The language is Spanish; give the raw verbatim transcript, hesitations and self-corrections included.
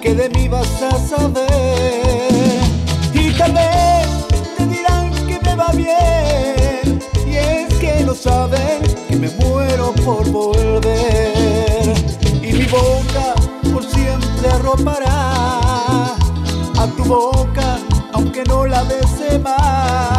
que de mí vas a saber. Y tal vez te dirán que me va bien, y es que no saben que me muero por volver. Y mi boca por siempre arropará a tu boca, aunque no la bese más.